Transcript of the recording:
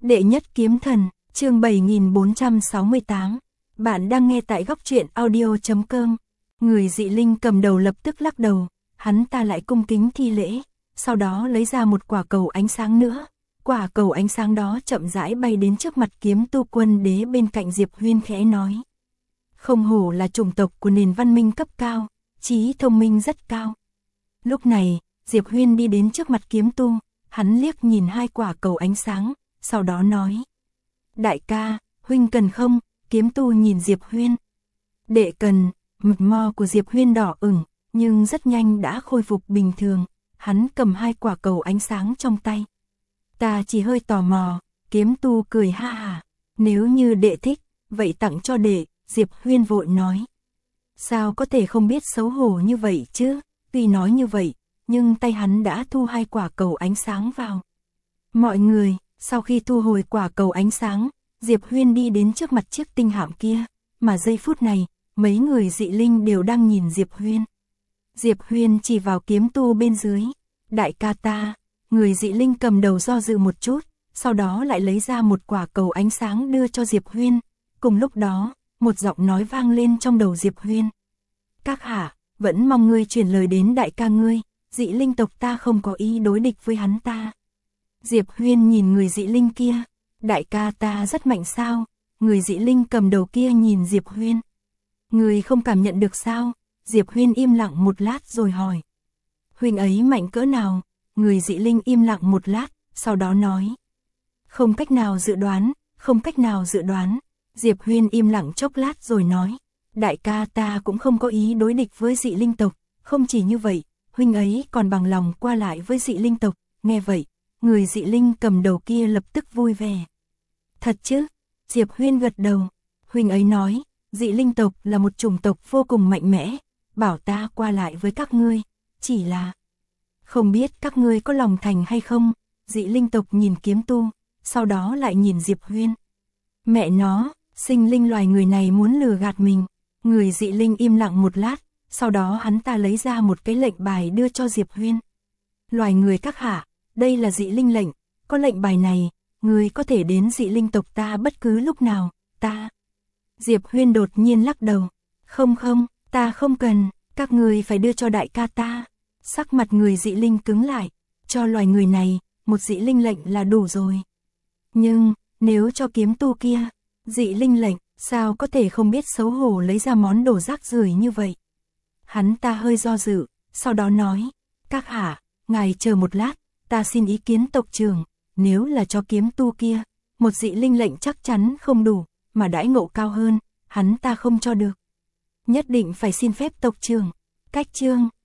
Đệ nhất kiếm thần, chương 7468. Bạn đang nghe tại góc truyện audio.com. Người dị linh cầm đầu lập tức lắc đầu, hắn ta lại cung kính thi lễ, sau đó lấy ra một quả cầu ánh sáng nữa. Quả cầu ánh sáng đó chậm rãi bay đến trước mặt Kiếm Tu Quân Đế bên cạnh Diệp Huyên khẽ nói. Không hổ là chủng tộc của nền văn minh cấp cao, trí thông minh rất cao. Lúc này, Diệp Huyên đi đến trước mặt Kiếm Tu, hắn liếc nhìn hai quả cầu ánh sáng, sau đó nói. Đại ca, huynh cần không? Kiếm Tu nhìn Diệp Huyên. Đệ cần, mực mo của Diệp Huyên đỏ ửng, nhưng rất nhanh đã khôi phục bình thường. Hắn cầm hai quả cầu ánh sáng trong tay. Ta chỉ hơi tò mò, Kiếm Tu cười ha hả. Nếu như đệ thích, vậy tặng cho đệ, Diệp Huyên vội nói. Sao có thể không biết xấu hổ như vậy chứ? Tuy nói như vậy, nhưng tay hắn đã thu hai quả cầu ánh sáng vào. Mọi người, sau khi thu hồi quả cầu ánh sáng, Diệp Huyên đi đến trước mặt chiếc tinh hạm kia, mà giây phút này, mấy người dị linh đều đang nhìn Diệp Huyên. Diệp Huyên chỉ vào Kiếm Tu bên dưới. Đại ca ta, người dị linh cầm đầu do dự một chút, sau đó lại lấy ra một quả cầu ánh sáng đưa cho Diệp Huyên. Cùng lúc đó, một giọng nói vang lên trong đầu Diệp Huyên. Các hạ, vẫn mong ngươi truyền lời đến đại ca ngươi, dị linh tộc ta không có ý đối địch với hắn ta. Diệp Huyên nhìn người dị linh kia. Đại ca ta rất mạnh sao? Người dị linh cầm đầu kia nhìn Diệp Huyên. Người không cảm nhận được sao? Diệp Huyên im lặng một lát rồi hỏi. Huynh ấy mạnh cỡ nào? Người dị linh im lặng một lát, sau đó nói. Không cách nào dự đoán, không cách nào dự đoán. Diệp Huyên im lặng chốc lát rồi nói. Đại ca ta cũng không có ý đối địch với dị linh tộc. Không chỉ như vậy, huynh ấy còn bằng lòng qua lại với dị linh tộc. Nghe vậy, người dị linh cầm đầu kia lập tức vui vẻ. Thật chứ? Diệp Huyên gật đầu. Huynh ấy nói, dị linh tộc là một chủng tộc vô cùng mạnh mẽ, bảo ta qua lại với các ngươi, chỉ là không biết các ngươi có lòng thành hay không. Dị linh tộc nhìn Kiếm Tu, sau đó lại nhìn Diệp Huyên. Mẹ nó, sinh linh loài người này muốn lừa gạt mình. Người dị linh im lặng một lát, sau đó hắn ta lấy ra một cái lệnh bài đưa cho Diệp Huyên. Loài người các hạ, đây là dị linh lệnh, có lệnh bài này, ngươi có thể đến dị linh tộc ta bất cứ lúc nào. Ta. Diệp Huyên đột nhiên lắc đầu. Không, ta không cần, các ngươi phải đưa cho đại ca ta. Sắc mặt người dị linh cứng lại, cho loài người này, một dị linh lệnh là đủ rồi. Nhưng, nếu cho Kiếm Tu kia, dị linh lệnh, sao có thể không biết xấu hổ lấy ra món đồ rác rưởi như vậy. Hắn ta hơi do dự, sau đó nói. Các hạ, ngài chờ một lát, ta xin ý kiến tộc trưởng. Nếu là cho Kiếm Tu kia, một dị linh lệnh chắc chắn không đủ, mà đãi ngộ cao hơn, hắn ta không cho được. Nhất định phải xin phép tộc trưởng. Cách chương